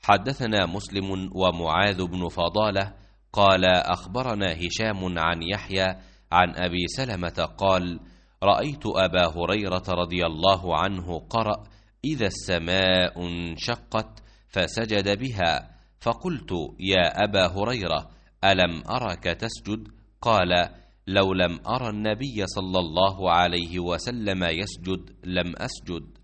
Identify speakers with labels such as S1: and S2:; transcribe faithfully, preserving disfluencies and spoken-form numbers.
S1: حدثنا مسلم ومعاذ بن فضالة قال أخبرنا هشام عن يحيى عن أبي سلمة قال رأيت أبا هريرة رضي الله عنه قرأ إذا السماء انشقت فسجد بها، فقلت يا أبا هريرة ألم أرك تسجد؟ قال لو لم أرى النبي صلى الله عليه وسلم يسجد لم أسجد.